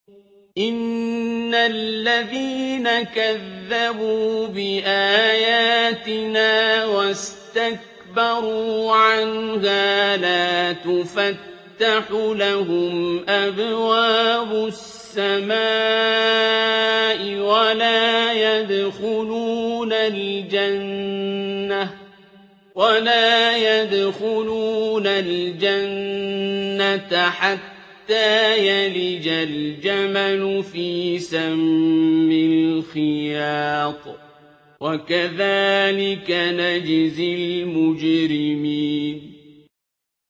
إِنَّ الَّذِينَ كَذَّبُوا بِآيَاتِنَا وَاسْتَكْبَرُوا عَنْهَا لَا تُفَتَّحُ لَهُمْ أَبْوَابُ السَّمَاءِ وَلَا يَدْخُلُونَ الْجَنَّةَ حَتَّىٰ يَلِجَ الْجَمَلُ فِي سَمِّ الْخِيَاطِ ۚ وَكَذَٰلِكَ نَجْزِي الْمُجْرِمِينَ